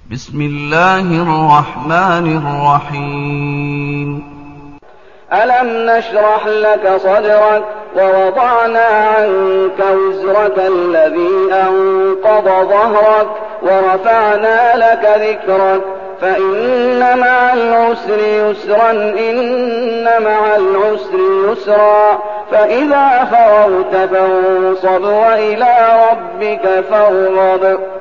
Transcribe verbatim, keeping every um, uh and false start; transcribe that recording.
بسم الله الرحمن الرحيم. ألم نشرح لك صدرك ووضعنا عنك وزرك الذي أنقض ظهرك ورفعنا لك ذكرك فإن مع العسر يسرا إن مع العسر يسرا فإذا فرغت فانصب وإلى ربك فارغب.